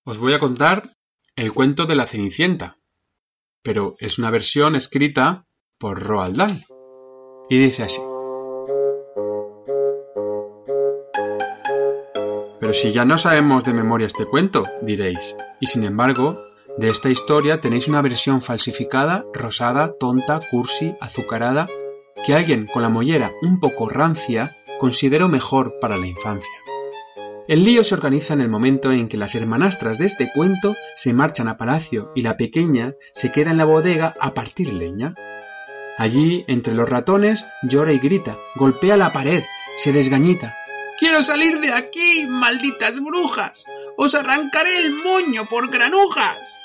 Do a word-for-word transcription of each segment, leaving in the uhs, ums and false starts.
os voy a contar el cuento de la Cenicienta, pero es una versión escrita por Roald Dahl. Y dice así. Pero si ya no sabemos de memoria este cuento, diréis, y sin embargo, de esta historia tenéis una versión falsificada, rosada, tonta, cursi, azucarada, que alguien con la mollera un poco rancia consideró mejor para la infancia. El lío se organiza en el momento en que las hermanastras de este cuento se marchan a palacio y la pequeña se queda en la bodega a partir leña. Allí, entre los ratones, llora y grita, golpea la pared, se desgañita. «¡Quiero salir de aquí, malditas brujas! ¡Os arrancaré el moño por granujas!»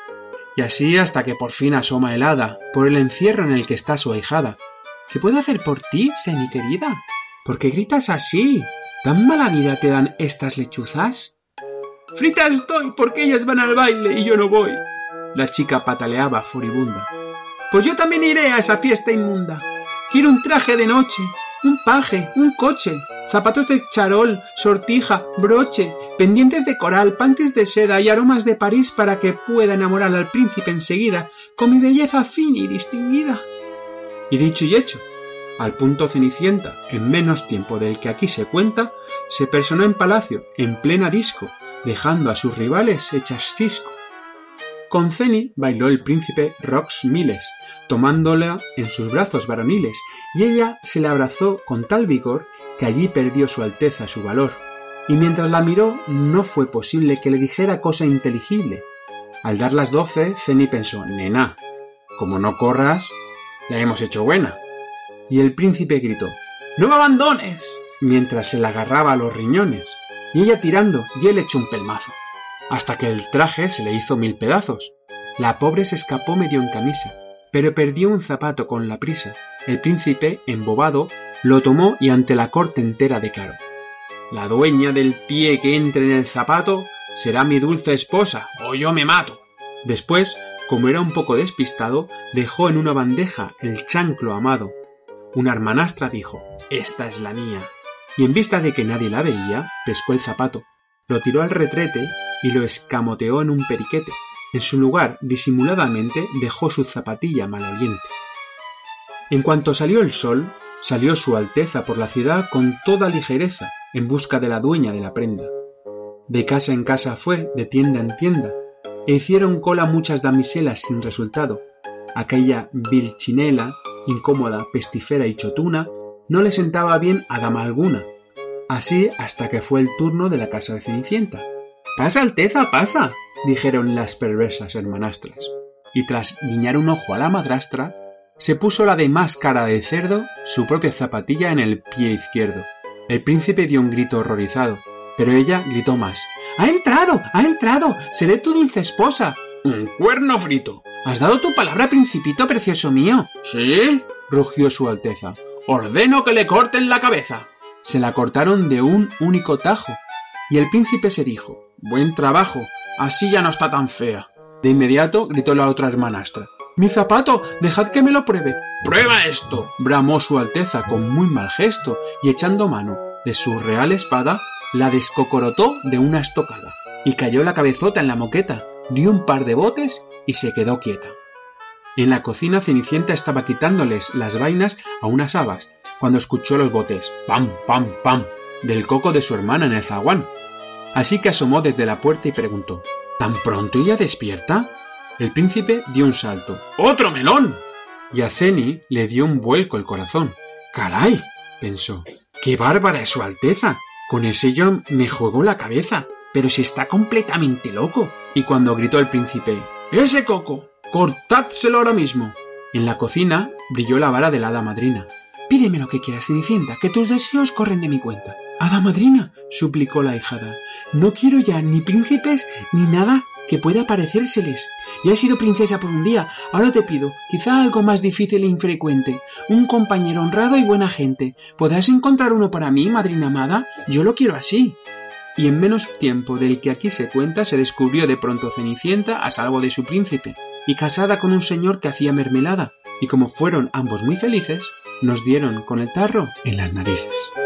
Y así hasta que por fin asoma el hada, por el encierro en el que está su ahijada. «¿Qué puedo hacer por ti, Ceni querida? ¿Por qué gritas así? ¿Tan mala vida te dan estas lechuzas?» «Frita estoy porque ellas van al baile y yo no voy». La chica pataleaba furibunda. «Pues yo también iré a esa fiesta inmunda. Quiero un traje de noche, un paje, un coche, zapatos de charol, sortija, broche, pendientes de coral, panties de seda y aromas de París para que pueda enamorar al príncipe enseguida con mi belleza fina y distinguida». Y dicho y hecho, al punto Cenicienta, en menos tiempo del que aquí se cuenta, se personó en palacio, en plena disco, dejando a sus rivales hechas cisco. Con Ceni bailó el príncipe Rox Miles, tomándola en sus brazos varoniles, y ella se le abrazó con tal vigor que allí perdió su alteza su valor. Y mientras la miró, no fue posible que le dijera cosa inteligible. Al dar las doce, Ceni pensó, «Nena, como no corras, la hemos hecho buena». Y el príncipe gritó, «¡No me abandones!», mientras se la agarraba a los riñones, y ella tirando, y él echó un pelmazo, hasta que el traje se le hizo mil pedazos. La pobre se escapó medio en camisa, pero perdió un zapato con la prisa. El príncipe, embobado, lo tomó y ante la corte entera declaró, «La dueña del pie que entre en el zapato será mi dulce esposa, o yo me mato». Después, como era un poco despistado, dejó en una bandeja el chanclo amado. Una hermanastra dijo, «Esta es la mía», y en vista de que nadie la veía, pescó el zapato, lo tiró al retrete y lo escamoteó en un periquete. En su lugar, disimuladamente, dejó su zapatilla maloliente. En cuanto salió el sol, salió su Alteza por la ciudad con toda ligereza, en busca de la dueña de la prenda. De casa en casa fue, de tienda en tienda, e hicieron cola muchas damiselas sin resultado. Aquella vilchinela, incómoda, pestifera y chotuna, no le sentaba bien a dama alguna. Así hasta que fue el turno de la casa de Cenicienta. «¡Pasa, Alteza, pasa!», dijeron las perversas hermanastras. Y tras guiñar un ojo a la madrastra, se puso la de más cara de cerdo su propia zapatilla en el pie izquierdo. El príncipe dio un grito horrorizado, pero ella gritó más. «¡Ha entrado! ¡Ha entrado! ¡Seré tu dulce esposa!» «¡Un cuerno frito! ¿Has dado tu palabra, principito precioso mío?» «¿Sí?», rugió su Alteza. «Ordeno que le corten la cabeza». Se la cortaron de un único tajo, y el príncipe se dijo, «Buen trabajo, así ya no está tan fea». De inmediato gritó la otra hermanastra, «¡Mi zapato! ¡Dejad que me lo pruebe!» «¡Prueba esto!», bramó su Alteza con muy mal gesto, y echando mano de su real espada, la descocorotó de una estocada, y cayó la cabezota en la moqueta, dio un par de botes y se quedó quieta. En la cocina Cenicienta estaba quitándoles las vainas a unas habas, cuando escuchó los botes, pam, pam, pam, del coco de su hermana en el zaguán. Así que asomó desde la puerta y preguntó, «¿Tan pronto ella despierta?». El príncipe dio un salto, «¡Otro melón!», y a Ceni le dio un vuelco el corazón. «¡Caray!», pensó, «qué bárbara es su Alteza, con ese yo me juego la cabeza, pero si está completamente loco». Y cuando gritó el príncipe, «¡Ese coco! ¡Cortádselo ahora mismo!», en la cocina brilló la vara de la hada madrina. «Pídeme lo que quieras, Cenicienta, que tus deseos corren de mi cuenta». «Hada madrina», suplicó la ahijada, «no quiero ya ni príncipes ni nada que pueda parecérseles. Ya he sido princesa por un día, ahora te pido, quizá algo más difícil e infrecuente, un compañero honrado y buena gente. ¿Podrás encontrar uno para mí, madrina amada? Yo lo quiero así». Y en menos tiempo del que aquí se cuenta se descubrió de pronto Cenicienta a salvo de su príncipe, y casada con un señor que hacía mermelada, y como fueron ambos muy felices, nos dieron con el tarro en las narices.